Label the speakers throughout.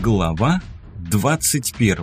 Speaker 1: Глава 21.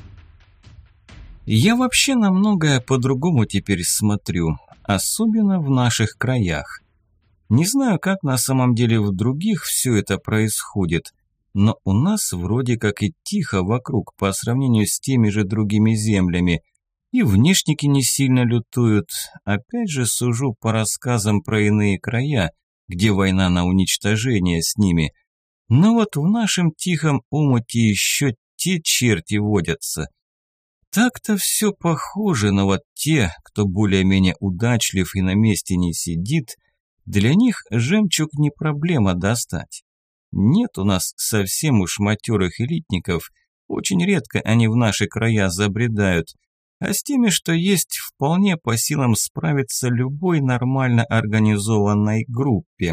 Speaker 1: Я вообще на многое по-другому теперь смотрю, особенно в наших краях. Не знаю, как на самом деле в других все это происходит, но у нас вроде как и тихо вокруг по сравнению с теми же другими землями. И внешники не сильно лютуют. Опять же сужу по рассказам про иные края, где война на уничтожение с ними. Но вот в нашем тихом омуте еще те черти водятся. Так-то все похоже, но вот те, кто более-менее удачлив и на месте не сидит, для них жемчуг не проблема достать. Нет у нас совсем уж матерых элитников, очень редко они в наши края забредают, а с теми, что есть, вполне по силам справиться любой нормально организованной группе.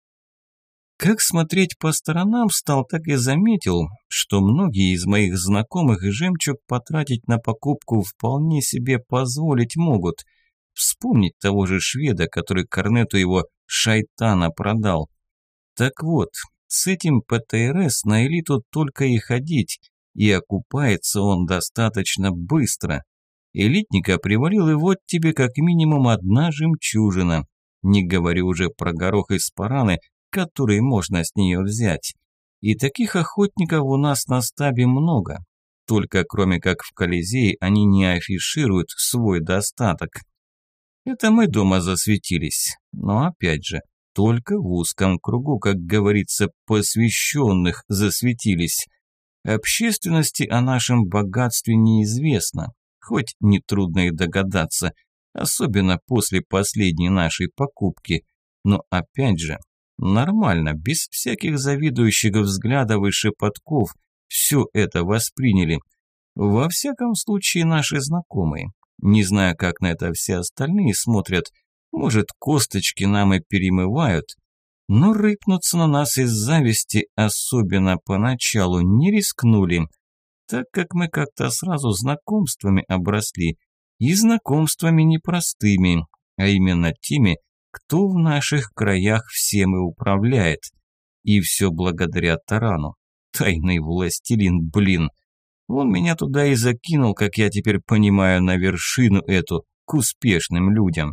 Speaker 1: Как смотреть по сторонам стал, так и заметил, что многие из моих знакомых жемчуг потратить на покупку вполне себе позволить могут. Вспомнить того же шведа, который Корнету его шайтана продал. Так вот, с этим ПТРС на элиту только и ходить, и окупается он достаточно быстро. Элитника привалил, и вот тебе как минимум одна жемчужина. Не говорю уже про горох из параны, который можно с нее взять. И таких охотников у нас на стабе много. Только кроме как в Колизее они не афишируют свой достаток. Это мы дома засветились. Но опять же, только в узком кругу, как говорится, посвященных засветились. Общественности о нашем богатстве неизвестно, хоть нетрудно и догадаться, особенно после последней нашей покупки. Но опять же, нормально, без всяких завидующих взглядов и шепотков, все это восприняли. Во всяком случае, наши знакомые. Не знаю, как на это все остальные смотрят. Может, косточки нам и перемывают. Но рыпнуться на нас из зависти, особенно поначалу, не рискнули, так как мы как-то сразу знакомствами обросли. И знакомствами непростыми, а именно теми, кто в наших краях всем и управляет. И все благодаря Тарану. Тайный властелин, блин. Он меня туда и закинул, как я теперь понимаю, на вершину эту, к успешным людям.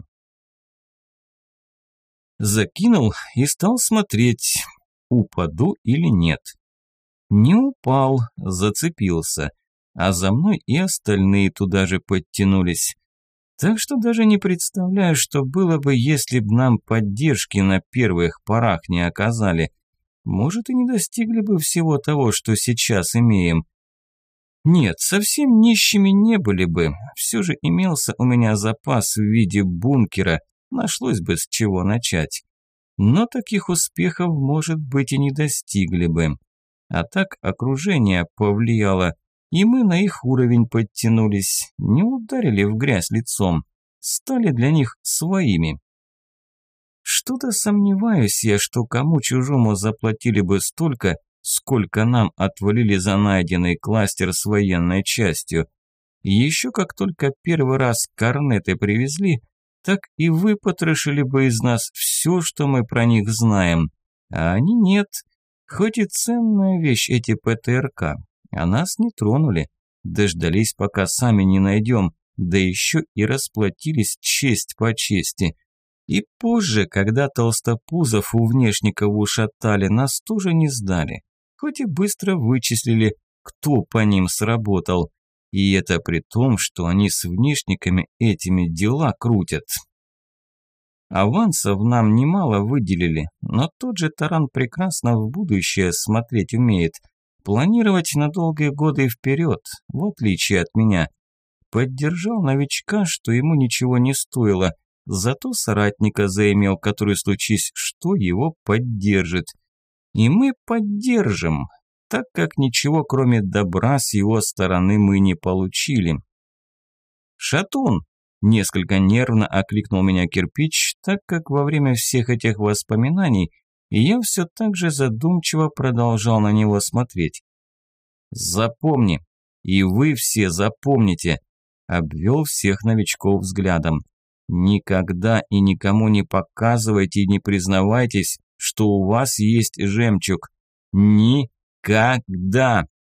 Speaker 1: Закинул и стал смотреть, упаду или нет. Не упал, зацепился. А за мной и остальные туда же подтянулись. Так что даже не представляю, что было бы, если б нам поддержки на первых порах не оказали. Может, и не достигли бы всего того, что сейчас имеем. Нет, совсем нищими не были бы. Все же имелся у меня запас в виде бункера. Нашлось бы с чего начать. Но таких успехов, может быть, и не достигли бы. А так окружение повлияло. И мы на их уровень подтянулись, не ударили в грязь лицом, стали для них своими. Что-то сомневаюсь я, что кому чужому заплатили бы столько, сколько нам отвалили за найденный кластер с военной частью. И еще как только первый раз корнеты привезли, так и выпотрошили бы из нас все, что мы про них знаем. А они нет, хоть и ценная вещь эти ПТРК. А нас не тронули, дождались, пока сами не найдем, да еще и расплатились честь по чести. И позже, когда толстопузов у внешников ушатали, нас тоже не сдали, хоть и быстро вычислили, кто по ним сработал. И это при том, что они с внешниками этими дела крутят. Авансов нам немало выделили, но тот же Таран прекрасно в будущее смотреть умеет. Планировать на долгие годы вперед, в отличие от меня. Поддержал новичка, что ему ничего не стоило, зато соратника заимел, который, случись что, его поддержит. И мы поддержим, так как ничего кроме добра с его стороны мы не получили. «Шатун!» – несколько нервно окликнул меня кирпич, так как во время всех этих воспоминаний и я все так же задумчиво продолжал на него смотреть. «Запомни, и вы все запомните», – обвел всех новичков взглядом. «Никогда и никому не показывайте и не признавайтесь, что у вас есть жемчуг. Никогда!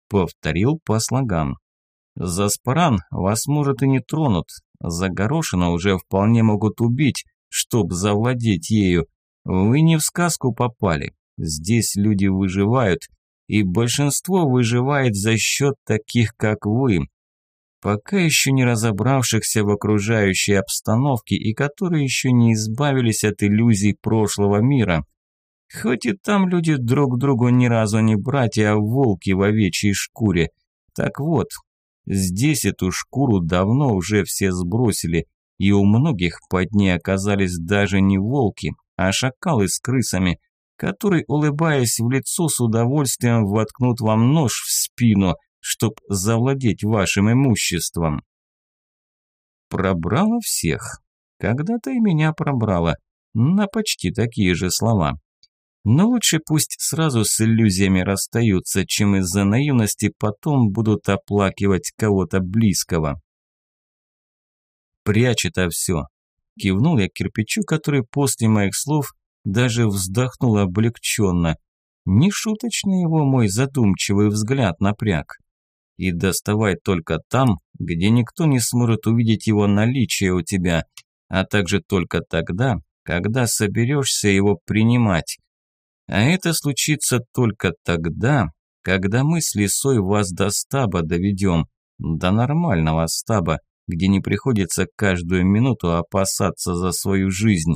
Speaker 1: Повторил по слогам. За Спаран вас, может, и не тронут. За горошину уже вполне могут убить, чтоб завладеть ею. Вы не в сказку попали. Здесь люди выживают, и большинство выживает за счет таких, как вы. Пока еще не разобравшихся в окружающей обстановке и которые еще не избавились от иллюзий прошлого мира. Хоть и там люди друг другу ни разу не братья, а волки в овечьей шкуре. Так вот, здесь эту шкуру давно уже все сбросили, и у многих под ней оказались даже не волки, а шакалы с крысами, которые, улыбаясь в лицо, с удовольствием воткнут вам нож в спину, чтоб завладеть вашим имуществом. Пробрало всех. Когда-то и меня пробрало. На почти такие же слова. Но лучше пусть сразу с иллюзиями расстаются, чем из-за наивности потом будут оплакивать кого-то близкого. «Прячь это все!» Кивнул я кирпичу, который после моих слов даже вздохнул облегченно. Нешуточно его мой задумчивый взгляд напряг. И доставай только там, где никто не сможет увидеть его наличие у тебя, а также только тогда, когда соберешься его принимать. А это случится только тогда, когда мы с лисой вас до стаба доведем, до нормального стаба, где не приходится каждую минуту опасаться за свою жизнь.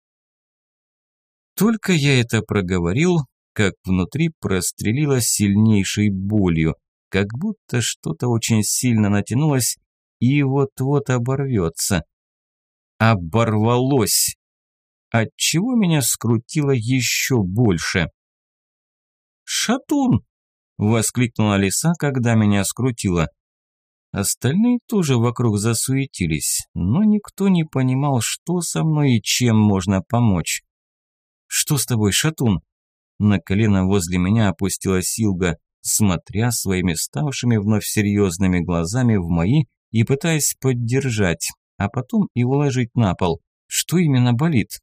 Speaker 1: Только я это проговорил, как внутри прострелило сильнейшей болью, как будто что-то очень сильно натянулось и вот-вот оборвется. Оборвалось! Отчего меня скрутило еще больше. «Шатун!» – воскликнула лиса, когда меня скрутило. Остальные тоже вокруг засуетились, но никто не понимал, что со мной и чем можно помочь. «Что с тобой, Шатун?» На колено возле меня опустилась Илга, смотря своими ставшими вновь серьезными глазами в мои и пытаясь поддержать, а потом и уложить на пол. Что именно болит?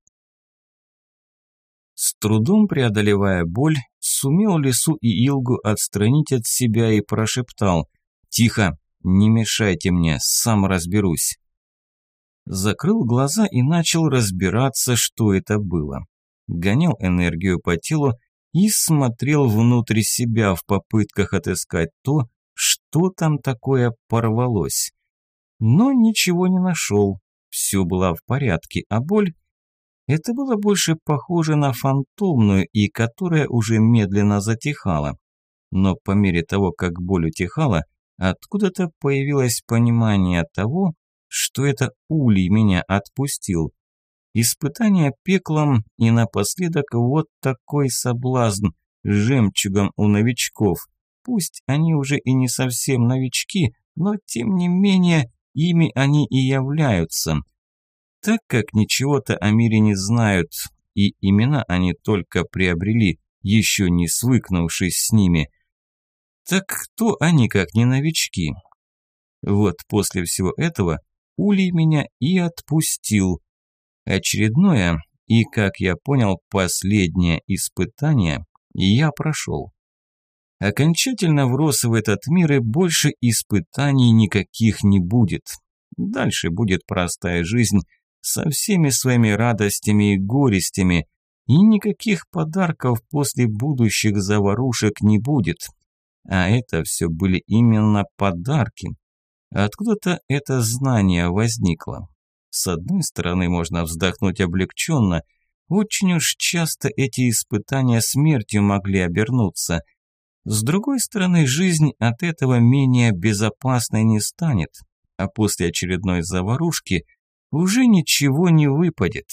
Speaker 1: С трудом преодолевая боль, сумел лису и Илгу отстранить от себя и прошептал: «Тихо, не мешайте мне, сам разберусь». Закрыл глаза и начал разбираться, что это было. Гонял энергию по телу и смотрел внутрь себя в попытках отыскать то, что там такое порвалось. Но ничего не нашел, все было в порядке, а боль... Это было больше похоже на фантомную, и которая уже медленно затихала. Но по мере того, как боль утихала, откуда-то появилось понимание того, что это Улей меня отпустил. Испытание пеклом и напоследок вот такой соблазн жемчугом у новичков. Пусть они уже и не совсем новички, но тем не менее ими они и являются. Так как ничего-то о мире не знают, и имена они только приобрели, еще не свыкнувшись с ними. Так кто они, как не новички? Вот после всего этого Улей меня и отпустил. Очередное и, как я понял, последнее испытание я прошел. Окончательно врос в этот мир, и больше испытаний никаких не будет. Дальше будет простая жизнь со всеми своими радостями и горестями, и никаких подарков после будущих заварушек не будет. А это все были именно подарки. Откуда-то это знание возникло. С одной стороны, можно вздохнуть облегченно. Очень уж часто эти испытания смертью могли обернуться. С другой стороны, жизнь от этого менее безопасной не станет. А после очередной заварушки уже ничего не выпадет.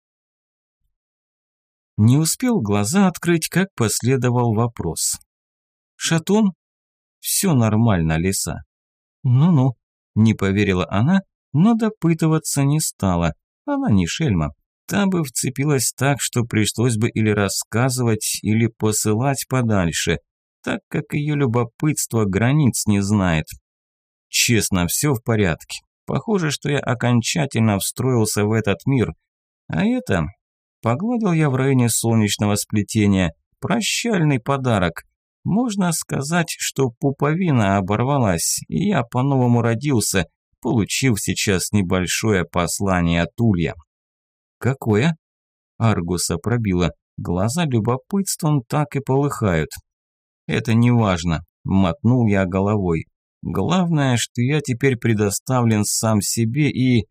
Speaker 1: Не успел глаза открыть, как последовал вопрос. «Шатун?» «Все нормально, лиса». «Ну-ну», – не поверила она, но допытываться не стала. Она не шельма. Та бы вцепилась так, что пришлось бы или рассказывать, или посылать подальше, так как ее любопытство границ не знает. Честно, все в порядке. Похоже, что я окончательно встроился в этот мир. А это... Погладил я в районе солнечного сплетения. Прощальный подарок. Можно сказать, что пуповина оборвалась, и я по-новому родился, получив сейчас небольшое послание от Улья. «Какое?» Аргуса пробило. Глаза любопытством так и полыхают. «Это не важно», – мотнул я головой. «Главное, что я теперь предоставлен сам себе и...»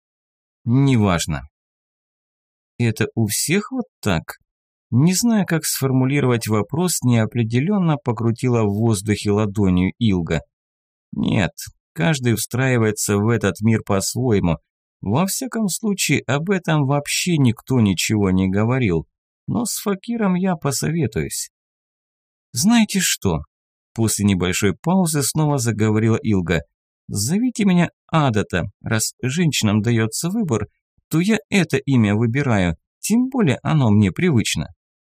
Speaker 1: «Неважно». «Это у всех вот так?» Не зная, как сформулировать вопрос, неопределенно покрутила в воздухе ладонью Илга. «Нет, каждый встраивается в этот мир по-своему. Во всяком случае, об этом вообще никто ничего не говорил. Но с Факиром я посоветуюсь». «Знаете что?» После небольшой паузы снова заговорила Илга. «Зовите меня Адата. Раз женщинам дается выбор, то я это имя выбираю, тем более оно мне привычно».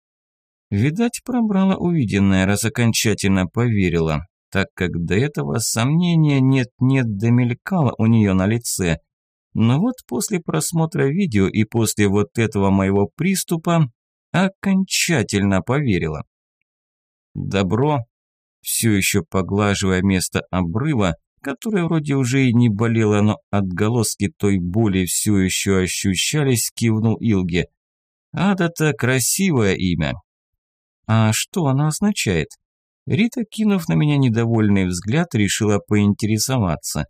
Speaker 1: Видать, пробрала увиденное, раз окончательно поверила, так как до этого сомнения нет-нет домелькало у нее на лице. Но вот после просмотра видео и после вот этого моего приступа окончательно поверила. «Добро», все еще поглаживая место обрыва, которое вроде уже и не болело, но отголоски той боли все еще ощущались, кивнул Илге. «Ада-то красивое имя». «А что оно означает?» Рита, кинув на меня недовольный взгляд, решила поинтересоваться.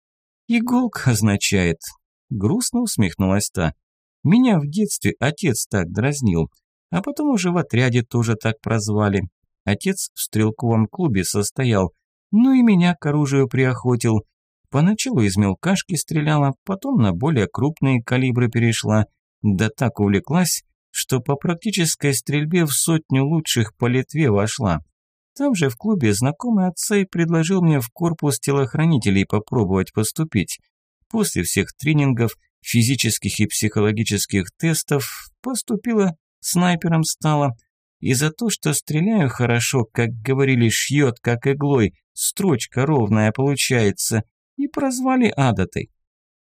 Speaker 1: «Иголка означает», – грустно усмехнулась та. «Меня в детстве отец так дразнил, а потом уже в отряде тоже так прозвали. Отец в стрелковом клубе состоял, ну и меня к оружию приохотил. Поначалу из мелкашки стреляла, потом на более крупные калибры перешла, да так увлеклась, что по практической стрельбе в 100 лучших по Литве вошла. Там же в клубе знакомый отца и предложил мне в корпус телохранителей попробовать поступить. После всех тренингов, физических и психологических тестов поступила, снайпером стала. И за то, что стреляю хорошо, как говорили, шьет как иглой, строчка ровная получается, и прозвали Адатой.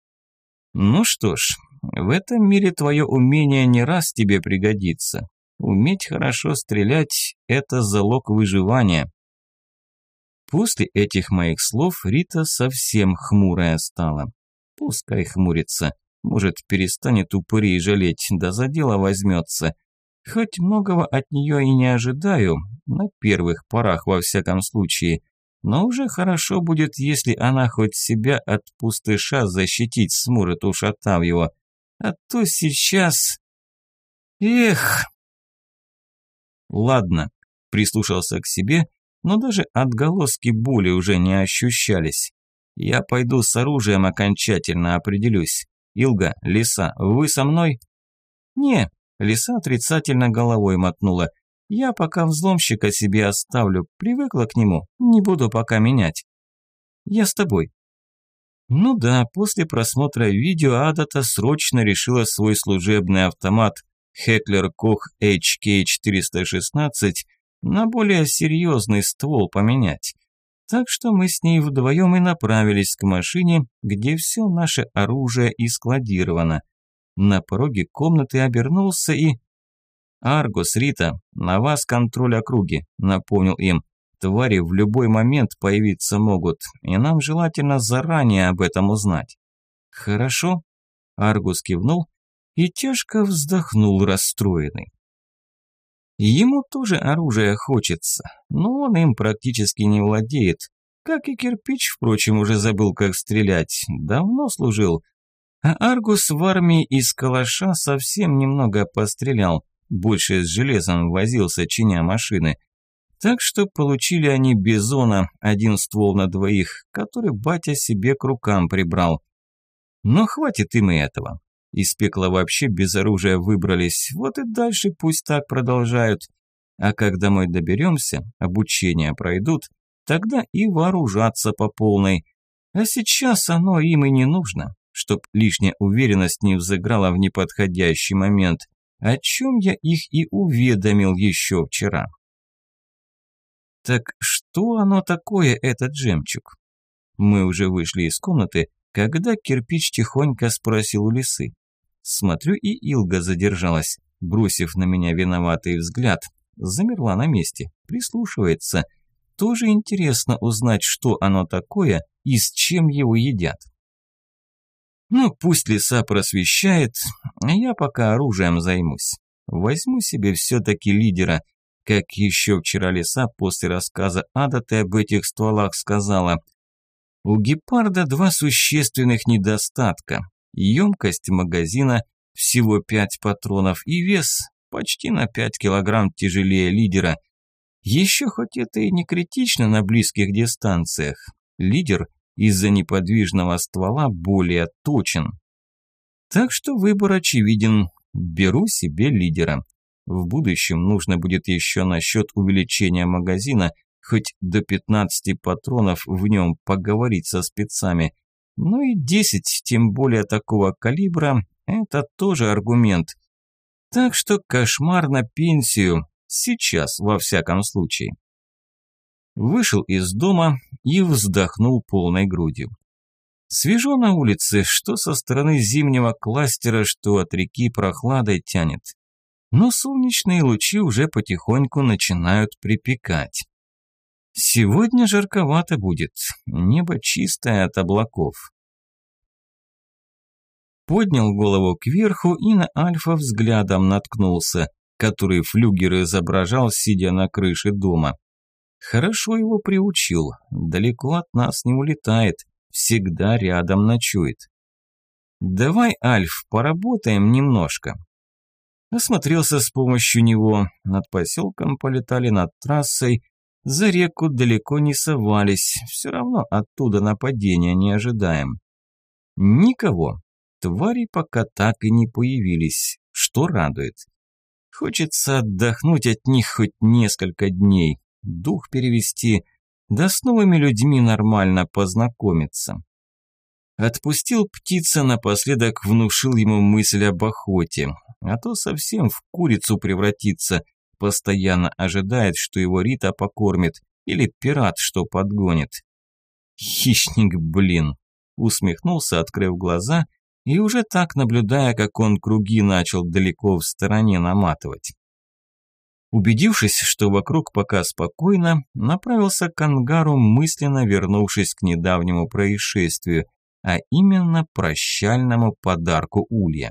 Speaker 1: Ну что ж, в этом мире твое умение не раз тебе пригодится. Уметь хорошо стрелять – это залог выживания. После этих моих слов Рита совсем хмурая стала. Пускай хмурится, может, перестанет упырей жалеть, да за дело возьмется. Хоть многого от нее и не ожидаю, на первых порах во всяком случае, но уже хорошо будет, если она хоть себя от пустыша защитить сможет, ушатав его. А то сейчас... Эх! Ладно, прислушался к себе, но даже отголоски боли уже не ощущались. Я пойду с оружием окончательно определюсь. Илга, Лиса, вы со мной? Не, Лиса отрицательно головой мотнула. Я пока взломщика себе оставлю, привыкла к нему, не буду пока менять. Я с тобой. Ну да, после просмотра видео Адата срочно решила свой служебный автомат Heckler Koch HK416 на более серьезный ствол поменять. Так что мы с ней вдвоем и направились к машине, где все наше оружие и складировано. На пороге комнаты обернулся и... «Аргус, Рита, на вас контроль округи», – напомнил им. «Твари в любой момент появиться могут, и нам желательно заранее об этом узнать». «Хорошо», – Аргус кивнул и тяжко вздохнул расстроенный. Ему тоже оружие хочется, но он им практически не владеет. Как и кирпич, впрочем, уже забыл, как стрелять, давно служил. А Аргус в армии из калаша совсем немного пострелял, больше с железом возился, чиня машины. Так что получили они бизона, один ствол на двоих, который батя себе к рукам прибрал. Но хватит им и этого. Из пекла вообще без оружия выбрались, вот и дальше пусть так продолжают. А как домой доберемся, обучение пройдут, тогда и вооружаться по полной. А сейчас оно им и не нужно, чтоб лишняя уверенность не взыграла в неподходящий момент, о чем я их и уведомил еще вчера. Так что оно такое, этот жемчуг? Мы уже вышли из комнаты, когда кирпич тихонько спросил у Лисы. Смотрю, и Илга задержалась, бросив на меня виноватый взгляд. замерла на месте, прислушивается. Тоже интересно узнать, что оно такое и с чем его едят. Ну, пусть лиса просвещает, а я пока оружием займусь. Возьму себе все-таки лидера, как еще вчера лиса после рассказа Адаты об этих стволах сказала. У гепарда два существенных недостатка. Емкость магазина всего 5 патронов и вес почти на 5 килограмм тяжелее лидера. Еще хоть это и не критично на близких дистанциях, лидер из-за неподвижного ствола более точен. Так что выбор очевиден. Беру себе лидера. В будущем нужно будет еще насчет увеличения магазина, хоть до 15 патронов в нем поговорить со спецами. Ну и 10, тем более такого калибра, это тоже аргумент. Так что кошмар на пенсию, сейчас во всяком случае. Вышел из дома и вздохнул полной грудью. Свежо на улице, что со стороны зимнего кластера, что от реки прохладой тянет. Но солнечные лучи уже потихоньку начинают припекать. Сегодня жарковато будет, небо чистое от облаков. Поднял голову кверху и на Альфа взглядом наткнулся, который флюгер изображал, сидя на крыше дома. Хорошо его приучил, далеко от нас не улетает, всегда рядом ночует. «Давай, Альф, поработаем немножко». Осмотрелся с помощью него, над поселком полетали, над трассой, за реку далеко не совались, все равно оттуда нападения не ожидаем. Никого, твари пока так и не появились, что радует. Хочется отдохнуть от них хоть несколько дней, дух перевести, да с новыми людьми нормально познакомиться. Отпустил птица, напоследок внушил ему мысль об охоте, а то совсем в курицу превратится, постоянно ожидает, что его Рита покормит или пират, что подгонит. Хищник, блин, усмехнулся, открыв глаза, и уже так наблюдая, как он круги начал далеко в стороне наматывать. Убедившись, что вокруг пока спокойно, направился к ангару, мысленно вернувшись к недавнему происшествию, а именно прощальному подарку Улья.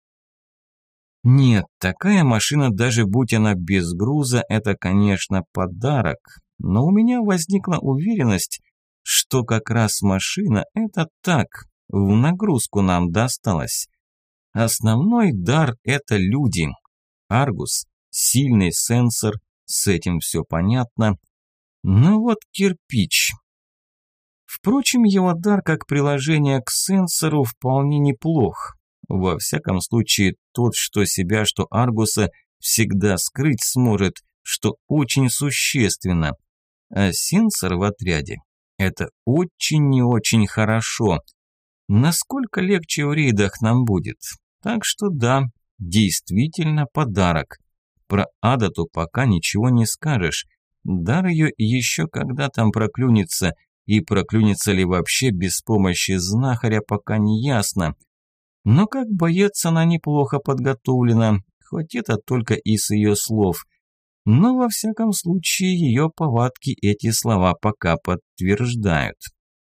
Speaker 1: Нет, такая машина, даже будь она без груза, это, конечно, подарок, но у меня возникла уверенность, что как раз машина – это так, в нагрузку нам досталось. Основной дар – это люди. Аргус – сильный сенсор, с этим все понятно. Но вот кирпич. Впрочем, его дар как приложение к сенсору вполне неплох. Во всяком случае, тот, что себя, что Аргуса, всегда скрыть сможет, что очень существенно. А сенсор в отряде – это очень и очень хорошо. Насколько легче в рейдах нам будет. Так что да, действительно подарок. Про Адату пока ничего не скажешь. Дар ее еще когда там проклюнется, и проклюнется ли вообще без помощи знахаря, пока не ясно. Но как боец она неплохо подготовлена, хоть это только из ее слов. Но во всяком случае ее повадки эти слова пока подтверждают.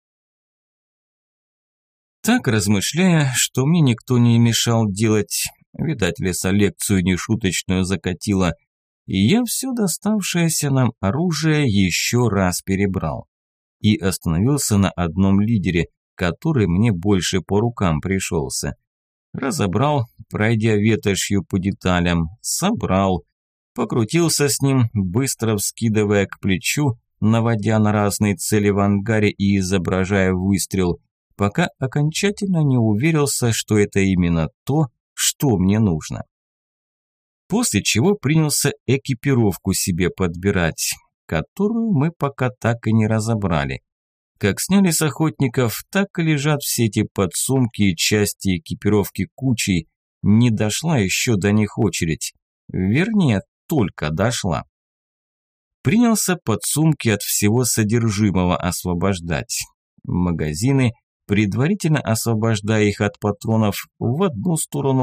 Speaker 1: Так, размышляя, что мне никто не мешал делать, видать, лиса лекцию нешуточную закатила, и я все доставшееся нам оружие еще раз перебрал. И остановился на одном лидере, который мне больше по рукам пришелся. Разобрал, пройдя ветошью по деталям, собрал, покрутился с ним, быстро вскидывая к плечу, наводя на разные цели в ангаре и изображая выстрел, пока окончательно не уверился, что это именно то, что мне нужно. После чего принялся экипировку себе подбирать, которую мы пока так и не разобрали. Как сняли с охотников, так и лежат все эти подсумки и части экипировки кучей, не дошла еще до них очередь. Вернее, только дошла. Принялся подсумки от всего содержимого освобождать. Магазины, предварительно освобождая их от патронов в одну сторону,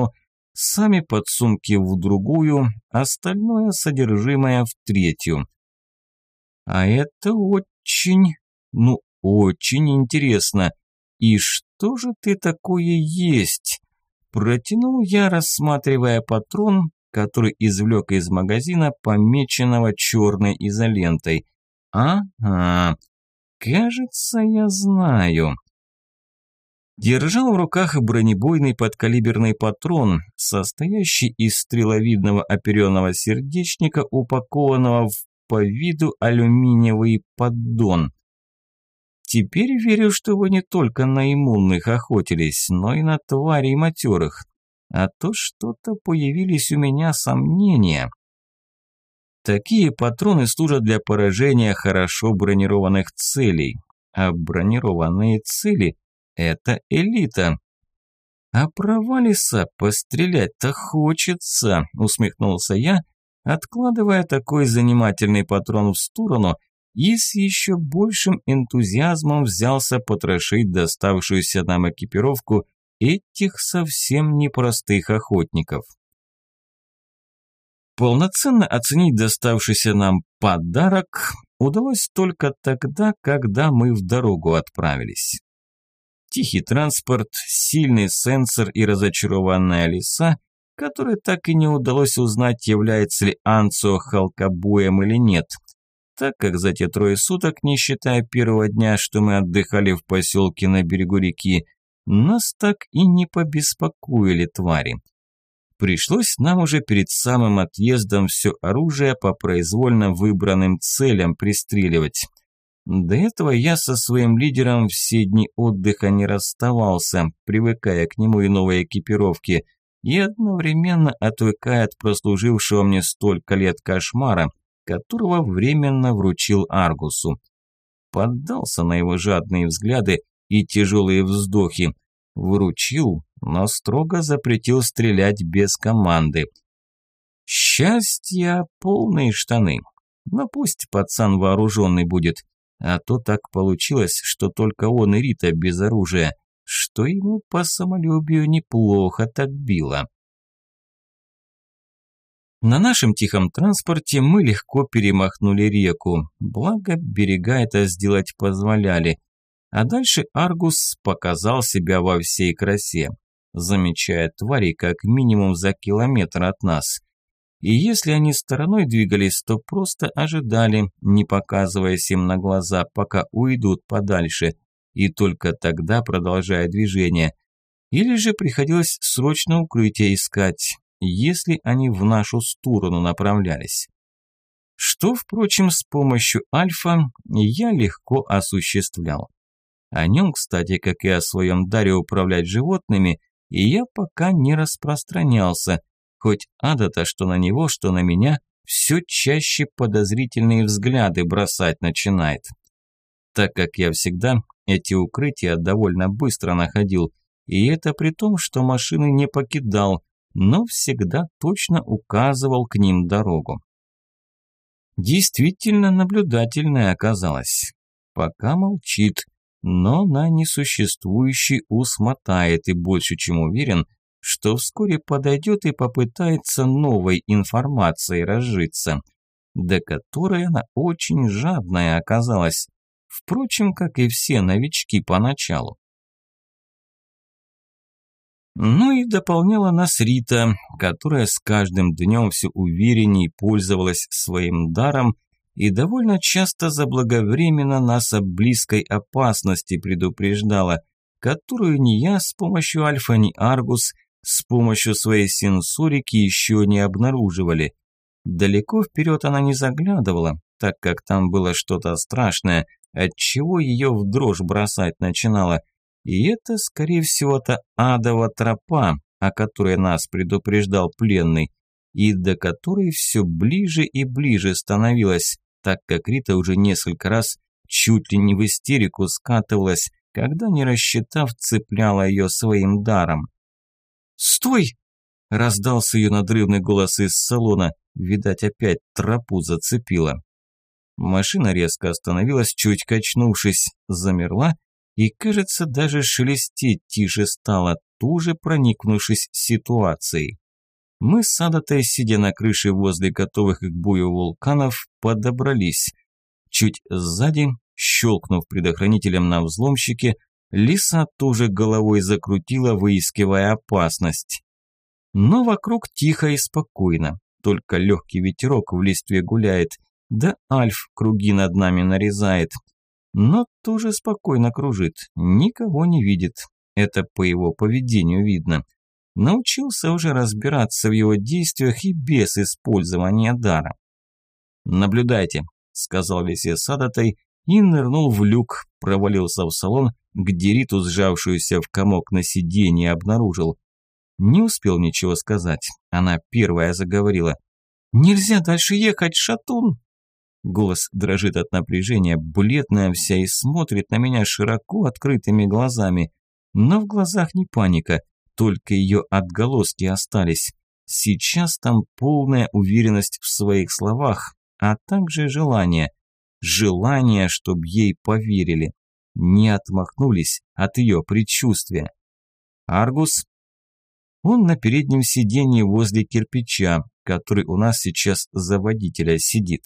Speaker 1: сами подсумки в другую, остальное содержимое в третью. А это очень, очень интересно. И что же ты такое есть? Протянул я, рассматривая патрон, который извлек из магазина, помеченного черной изолентой. Ага, кажется, я знаю. Держал в руках бронебойный подкалиберный патрон, состоящий из стреловидного оперенного сердечника, упакованного в по виду алюминиевый поддон. Теперь верю, что вы не только на иммунных охотились, но и на тварей матерых. А то что-то появились у меня сомнения. Такие патроны служат для поражения хорошо бронированных целей. А бронированные цели – это элита. А про Валиса пострелять-то хочется, усмехнулся я, откладывая такой занимательный патрон в сторону и с еще большим энтузиазмом взялся потрошить доставшуюся нам экипировку этих совсем непростых охотников. Полноценно оценить доставшийся нам подарок удалось только тогда, когда мы в дорогу отправились. Тихий транспорт, сильный сенсор и разочарованная лиса, которой так и не удалось узнать, является ли Анцо халкобоем или нет, так как за те 3 суток, не считая первого дня, что мы отдыхали в поселке на берегу реки, нас так и не побеспокоили твари. Пришлось нам уже перед самым отъездом все оружие по произвольно выбранным целям пристреливать. До этого я со своим лидером все дни отдыха не расставался, привыкая к нему и новой экипировке, и одновременно отвыкая от прослужившего мне столько лет кошмара, которого временно вручил Аргусу. Поддался на его жадные взгляды и тяжелые вздохи. Вручил, но строго запретил стрелять без команды. Счастье, полные штаны. Но пусть пацан вооруженный будет, а то так получилось, что только он и Рита без оружия, что ему по самолюбию неплохо так било. На нашем тихом транспорте мы легко перемахнули реку, благо берега это сделать позволяли, а дальше Аргус показал себя во всей красе, замечая тварей как минимум за километр от нас. И если они стороной двигались, то просто ожидали, не показываясь им на глаза, пока уйдут подальше, и только тогда продолжая движение. Или же приходилось срочно укрытие искать, если они в нашу сторону направлялись. Что, впрочем, с помощью Альфа я легко осуществлял. О нем, кстати, как и о своем даре управлять животными, и я пока не распространялся, хоть Ада-то что на него, что на меня, все чаще подозрительные взгляды бросать начинает. Так как я всегда эти укрытия довольно быстро находил, и это при том, что машины не покидал, но всегда точно указывал к ним дорогу. Действительно наблюдательная оказалась. Пока молчит, но на несуществующий ус мотает и больше чем уверен, что вскоре подойдет и попытается новой информацией разжиться, до которой она очень жадная оказалась, впрочем, как и все новички поначалу. Ну и дополняла нас Рита, которая с каждым днем все уверенней пользовалась своим даром и довольно часто заблаговременно нас о близкой опасности предупреждала, которую ни я с помощью Альфа, ни Аргус с помощью своей сенсорики еще не обнаруживали. Далеко вперед она не заглядывала, так как там было что-то страшное, отчего ее в дрожь бросать начинало. И это, скорее всего, та адова тропа, о которой нас предупреждал пленный, и до которой все ближе и ближе становилась, так как Рита уже несколько раз чуть ли не в истерику скатывалась, когда, не рассчитав, цепляла ее своим даром. «Стой!» – раздался ее надрывный голос из салона, видать, опять тропу зацепила. Машина резко остановилась, чуть качнувшись, замерла и, кажется, даже шелестеть тише стало, туже проникнувшись ситуацией. Мы с Адатой, сидя на крыше возле готовых к бою вулканов, подобрались. Чуть сзади, щелкнув предохранителем на взломщике, Лиса тоже головой закрутила, выискивая опасность. Но вокруг тихо и спокойно, только легкий ветерок в листве гуляет, да Альф круги над нами нарезает. Но тоже спокойно кружит, никого не видит, это по его поведению видно. Научился уже разбираться в его действиях и без использования дара. «Наблюдайте», – сказал Лисе с Адатой и нырнул в люк, провалился в салон, где Риту, сжавшуюся в комок на сиденье, обнаружил. Не успел ничего сказать, она первая заговорила. «Нельзя дальше ехать, шатун!» Голос дрожит от напряжения, бледная вся и смотрит на меня широко открытыми глазами. Но в глазах не паника, только ее отголоски остались. Сейчас там полная уверенность в своих словах, а также желание. Желание, чтобы ей поверили. Не отмахнулись от ее предчувствия. «Аргус?» Он на переднем сиденье возле кирпича, который у нас сейчас за водителя сидит.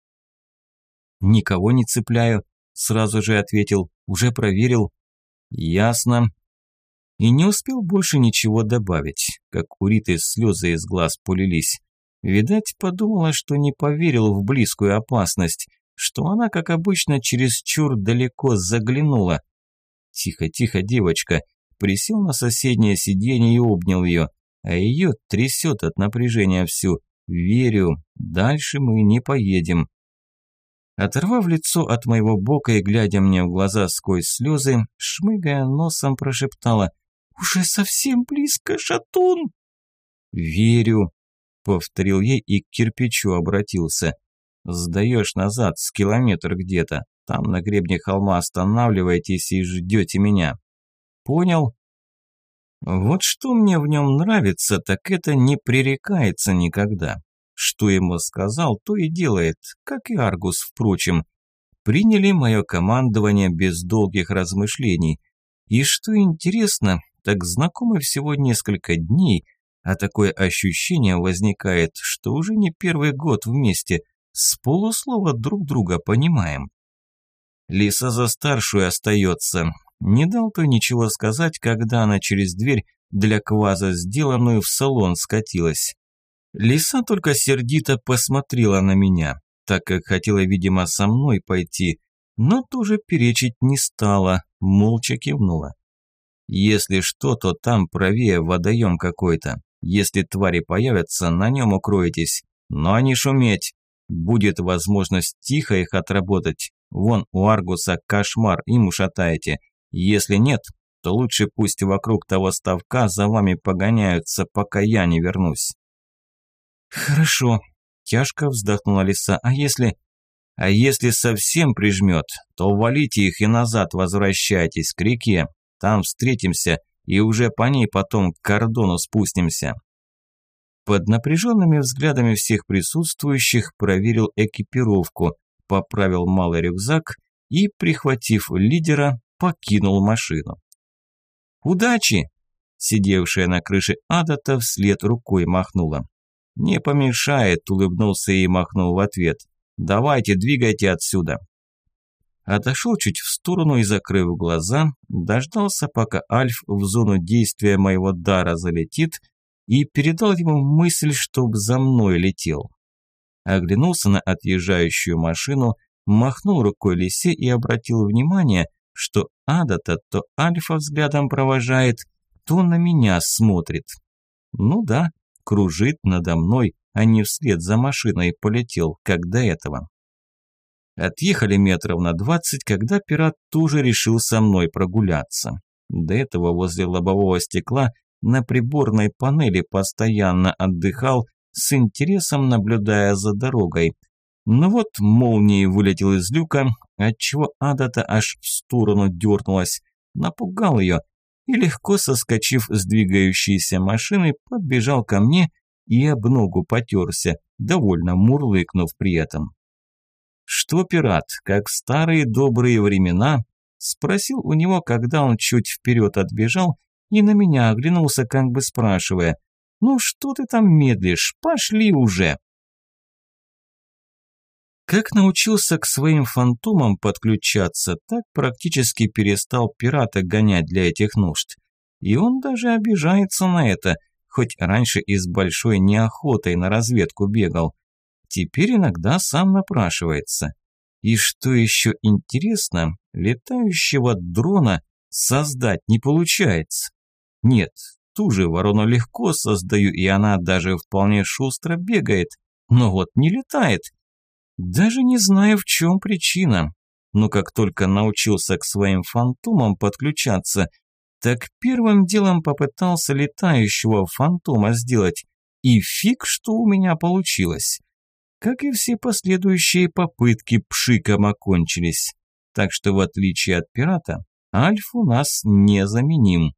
Speaker 1: «Никого не цепляю», – сразу же ответил, уже проверил. «Ясно». И не успел больше ничего добавить, как у Риты слезы из глаз полились. Видать, подумала, что не поверил в близкую опасность, что она, как обычно, чересчур далеко заглянула. «Тихо, тихо, девочка», присел на соседнее сиденье и обнял ее, а ее трясет от напряжения всю. «Верю, дальше мы не поедем». Оторвав лицо от моего бока и глядя мне в глаза сквозь слезы, шмыгая носом, прошептала: «Уже совсем близко, шатун!» «Верю», – повторил ей и к кирпичу обратился. «Сдаешь назад с километр где-то. Там на гребне холма останавливаетесь и ждете меня. Понял?» Вот что мне в нем нравится, так это не пререкается никогда. Что ему сказал, то и делает, как и Аргус, впрочем. Приняли мое командование без долгих размышлений. И что интересно, так знакомы всего несколько дней, а такое ощущение возникает, что уже не первый год вместе, с полуслова друг друга понимаем. Лиса за старшую остается. Не дал то ничего сказать, когда она через дверь для кваза сделанную в салон скатилась. Лиса только сердито посмотрела на меня, так как хотела, видимо, со мной пойти, но тоже перечить не стала, молча кивнула. «Если что, то там правее водоем какой-то. Если твари появятся, на нем укроетесь. Но не шуметь. Будет возможность тихо их отработать. Вон у Аргуса кошмар, им ушатаете. Если нет, то лучше пусть вокруг того ставка за вами погоняются, пока я не вернусь». «Хорошо», – тяжко вздохнула Лиса. «А если совсем прижмет, то валите их и назад возвращайтесь к реке. Там встретимся и уже по ней потом к кордону спустимся». Под напряженными взглядами всех присутствующих проверил экипировку, поправил малый рюкзак и, прихватив лидера, покинул машину. «Удачи!» – сидевшая на крыше Адата вслед рукой махнула. «Не помешает», – улыбнулся и махнул в ответ. «Давайте, двигайте отсюда». Отошел чуть в сторону и, закрыв глаза, дождался, пока Альф в зону действия моего дара залетит, и передал ему мысль, чтоб за мной летел. Оглянулся на отъезжающую машину, махнул рукой Лисе и обратил внимание, что Адата то Альфа взглядом провожает, то на меня смотрит. Ну да, кружит надо мной, а не вслед за машиной полетел, как до этого. Отъехали метров на 20, когда пират тоже решил со мной прогуляться. До этого возле лобового стекла на приборной панели постоянно отдыхал, с интересом наблюдая за дорогой. Но вот молнией вылетел из люка, отчего Адата аж в сторону дернулась, напугал ее и, легко соскочив с двигающейся машины, подбежал ко мне и об ногу потерся, довольно мурлыкнув при этом. «Что, пират, как в старые добрые времена?» – спросил у него, когда он чуть вперед отбежал и на меня оглянулся, как бы спрашивая: Ну что ты там медлишь? Пошли уже. Как научился к своим фантомам подключаться, так практически перестал пирата гонять для этих нужд. И он даже обижается на это, хоть раньше и с большой неохотой на разведку бегал. Теперь иногда сам напрашивается. И что еще интересно, летающего дрона создать не получается. Нет, ту же ворону легко создаю, и она даже вполне шустро бегает, но вот не летает. Даже не знаю, в чем причина. Но как только научился к своим фантомам подключаться, так первым делом попытался летающего фантома сделать. И фиг, что у меня получилось. Как и все последующие попытки, пшиком окончились. Так что в отличие от пирата, Альф у нас незаменим.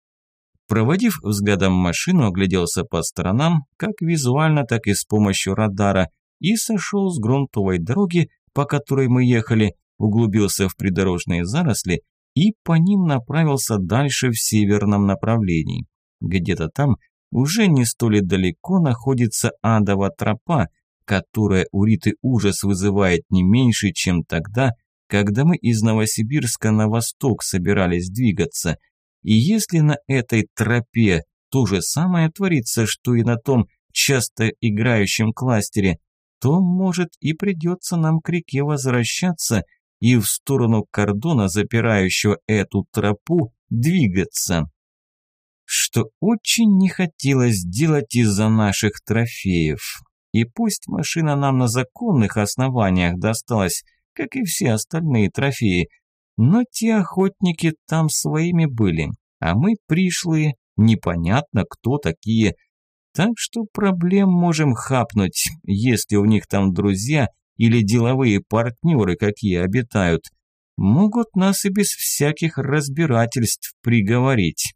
Speaker 1: Проводив взглядом машину, огляделся по сторонам, как визуально, так и с помощью радара, и сошел с грунтовой дороги, по которой мы ехали, углубился в придорожные заросли и по ним направился дальше в северном направлении. Где-то там уже не столь далеко находится адова тропа, которая у Риты ужас вызывает не меньше, чем тогда, когда мы из Новосибирска на восток собирались двигаться. И если на этой тропе то же самое творится, что и на том часто играющем кластере, то, может, и придется нам к реке возвращаться и в сторону кордона, запирающего эту тропу, двигаться. Что очень не хотелось делать из-за наших трофеев. И пусть машина нам на законных основаниях досталась, как и все остальные трофеи, но те охотники там своими были, а мы пришлые, непонятно кто такие. Так что проблем можем хапнуть, если у них там друзья или деловые партнеры какие обитают. Могут нас и без всяких разбирательств приговорить.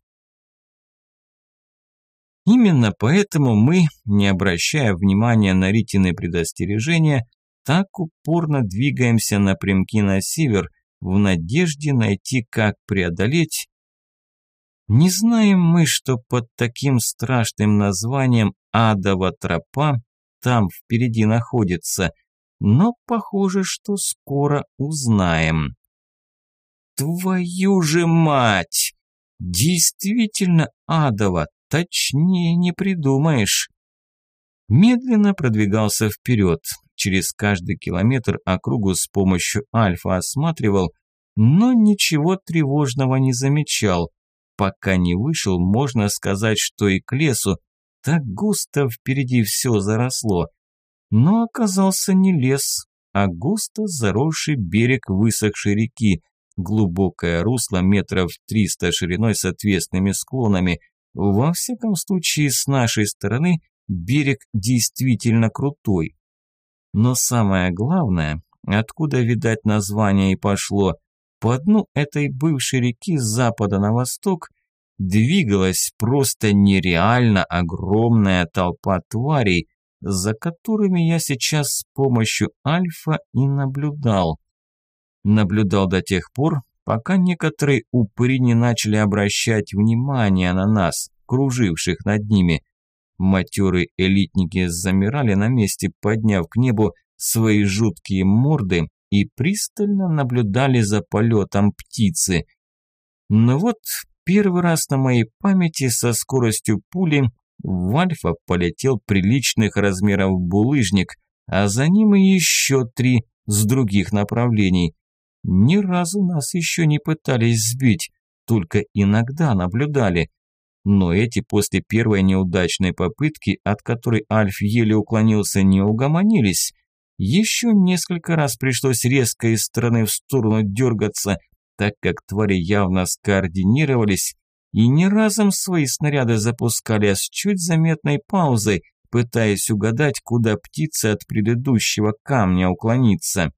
Speaker 1: Именно поэтому мы, не обращая внимания на Ритины предостережения, так упорно двигаемся напрямки на север, в надежде найти, как преодолеть. Не знаем мы, что под таким страшным названием «Адова тропа» там впереди находится, но похоже, что скоро узнаем. Твою же мать! Действительно адово, точнее не придумаешь. Медленно продвигался вперед, через каждый километр округу с помощью Альфа осматривал, но ничего тревожного не замечал. Пока не вышел, можно сказать, что и к лесу, так густо впереди все заросло. Но оказался не лес, а густо заросший берег высохшей реки, глубокое русло метров 300 шириной с отвесными склонами. Во всяком случае, с нашей стороны берег действительно крутой. Но самое главное, откуда, видать, название и пошло, по дну этой бывшей реки с запада на восток двигалась просто нереально огромная толпа тварей, за которыми я сейчас с помощью Альфа и наблюдал. Наблюдал до тех пор, пока некоторые упыри не начали обращать внимание на нас, круживших над ними. Матерые элитники замирали на месте, подняв к небу свои жуткие морды и пристально наблюдали за полетом птицы. Но вот первый раз на моей памяти со скоростью пули в Альфа полетел приличных размеров булыжник, а за ним и еще 3 с других направлений. Ни разу нас еще не пытались сбить, только иногда наблюдали. Но эти после первой неудачной попытки, от которой Альф еле уклонился, не угомонились. Еще несколько раз пришлось резко из стороны в сторону дергаться, так как твари явно скоординировались и не разом свои снаряды запускали, а с чуть заметной паузой, пытаясь угадать, куда птица от предыдущего камня уклонится.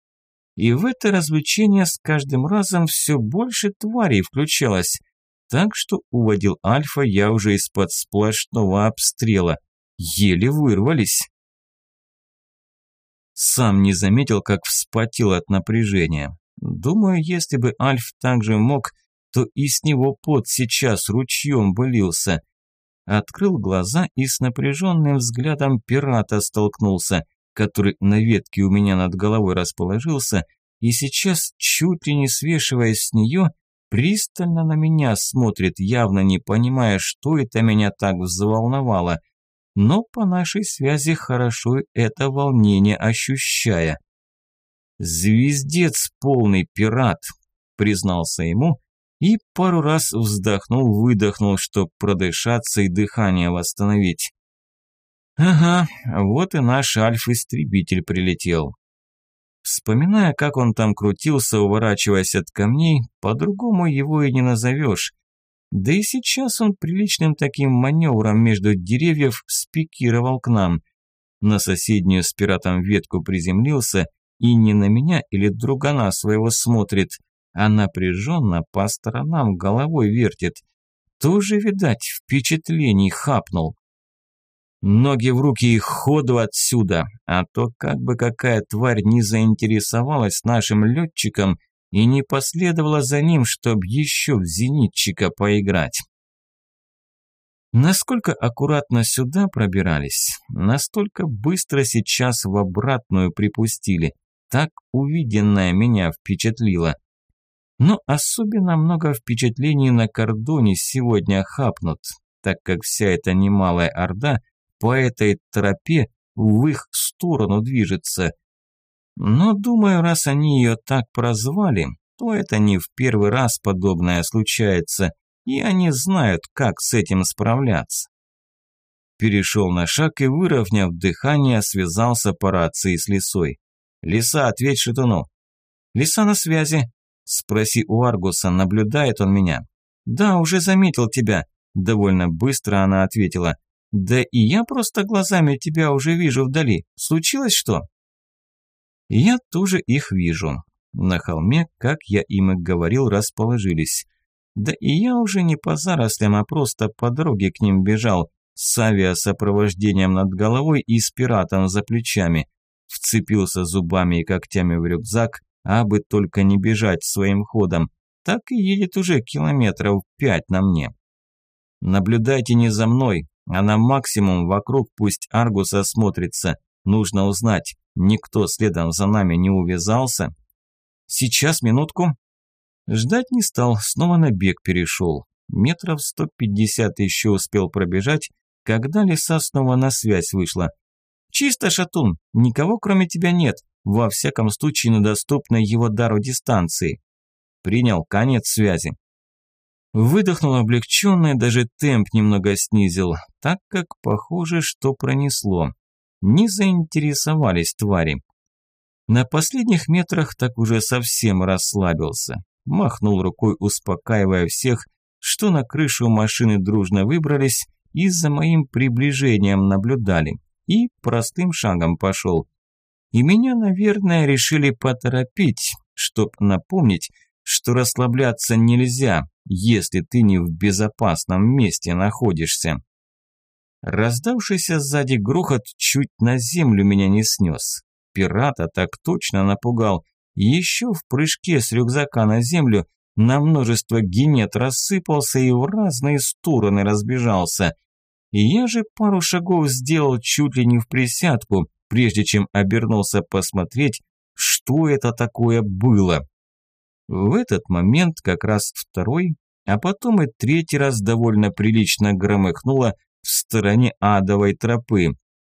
Speaker 1: И в это развлечение с каждым разом все больше тварей включалось, так что уводил Альфа я уже из-под сплошного обстрела. Еле вырвались. Сам не заметил, как вспотел от напряжения. Думаю, если бы Альф также мог, то и с него пот сейчас ручьем бы лился. открыл глаза и с напряженным взглядом пирата столкнулся, который на ветке у меня над головой расположился и сейчас, чуть ли не свешиваясь с нее, пристально на меня смотрит, явно не понимая, что это меня так взволновало, но по нашей связи хорошо это волнение ощущая. «Звездец полный, пират», – признался ему и пару раз вздохнул-выдохнул, чтоб продышаться и дыхание восстановить. «Ага, вот и наш Альф-истребитель прилетел». Вспоминая, как он там крутился, уворачиваясь от камней, по-другому его и не назовешь. Да и сейчас он приличным таким маневром между деревьев спикировал к нам. На соседнюю с пиратом ветку приземлился и не на меня или другана своего смотрит, а напряженно по сторонам головой вертит. Тоже, видать, впечатлений хапнул. Ноги в руки и ходу отсюда, а то как бы какая тварь не заинтересовалась нашим летчиком и не последовала за ним, чтоб еще в зенитчика поиграть. Насколько аккуратно сюда пробирались, настолько быстро сейчас в обратную припустили. Так увиденное меня впечатлило. Но особенно много впечатлений на кордоне сегодня хапнут, так как вся эта немалая орда по этой тропе в их сторону движется. Но, думаю, раз они ее так прозвали, то это не в первый раз подобное случается, и они знают, как с этим справляться. Перешел на шаг и, выровняв дыхание, связался по рации с Лисой. «Лиса, ответь шатуну». «Лиса на связи. Спроси у Аргуса, наблюдает он меня». «Да, уже заметил тебя», – довольно быстро она ответила. «Да и я просто глазами тебя уже вижу вдали. Случилось что?» «Я тоже их вижу. На холме, как я им и говорил, расположились. Да и я уже не по зарослям, а просто по дороге к ним бежал, с авиасопровождением над головой и с пиратом за плечами. Вцепился зубами и когтями в рюкзак, абы только не бежать своим ходом. Так и едет уже километров 5 на мне. Наблюдайте не за мной, а на максимум вокруг пусть Аргус осмотрится. Нужно узнать, никто следом за нами не увязался». «Сейчас, минутку». Ждать не стал, снова на бег перешел. Метров 150 еще успел пробежать, когда Лиса снова на связь вышла. «Чисто, шатун, никого кроме тебя нет, во всяком случае на доступной его дару дистанции». «Принял, конец связи». Выдохнул облегченно, даже темп немного снизил, так как похоже, что пронесло. Не заинтересовались твари. На последних метрах так уже совсем расслабился. Махнул рукой, успокаивая всех, что на крышу машины дружно выбрались и за моим приближением наблюдали. И простым шагом пошел. И меня, наверное, решили поторопить, чтоб напомнить, что расслабляться нельзя, если ты не в безопасном месте находишься. Раздавшийся сзади грохот чуть на землю меня не снес. Пирата так точно напугал. Еще в прыжке с рюкзака на землю на множество генет рассыпался и в разные стороны разбежался. И я же пару шагов сделал чуть ли не в присядку, прежде чем обернулся посмотреть, что это такое было. В этот момент как раз второй, а потом и третий раз довольно прилично громыхнуло в стороне адовой тропы.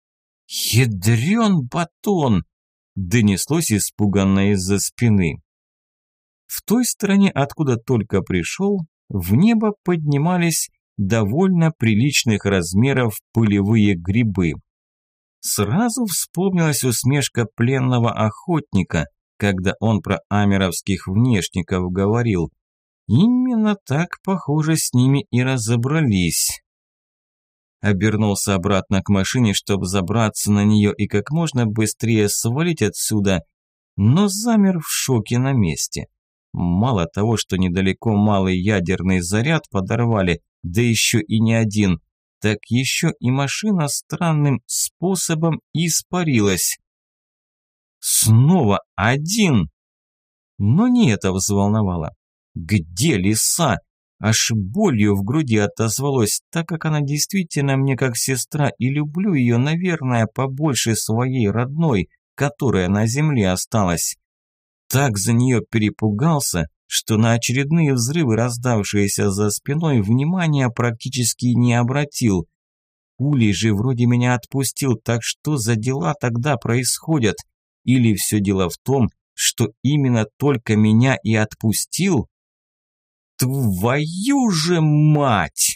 Speaker 1: «Ядрен батон!» – донеслось испуганно из-за спины. В той стороне, откуда только пришел, в небо поднимались довольно приличных размеров пылевые грибы. Сразу вспомнилась усмешка пленного охотника, когда он про амеровских внешников говорил. Именно так, похоже, с ними и разобрались. Обернулся обратно к машине, чтобы забраться на нее и как можно быстрее свалить отсюда, но замер в шоке на месте. Мало того, что недалеко малый ядерный заряд подорвали, да еще и не один, так еще и машина странным способом испарилась. Снова один! Но не это взволновало. Где Лиса? Аж болью в груди отозвалось, так как она действительно мне как сестра, и люблю ее, наверное, побольше своей родной, которая на земле осталась. Так за нее перепугался, что на очередные взрывы, раздавшиеся за спиной, внимания практически не обратил. Улей же вроде меня отпустил, так что за дела тогда происходят? Или все дело в том, что именно только меня и отпустил? Твою же мать!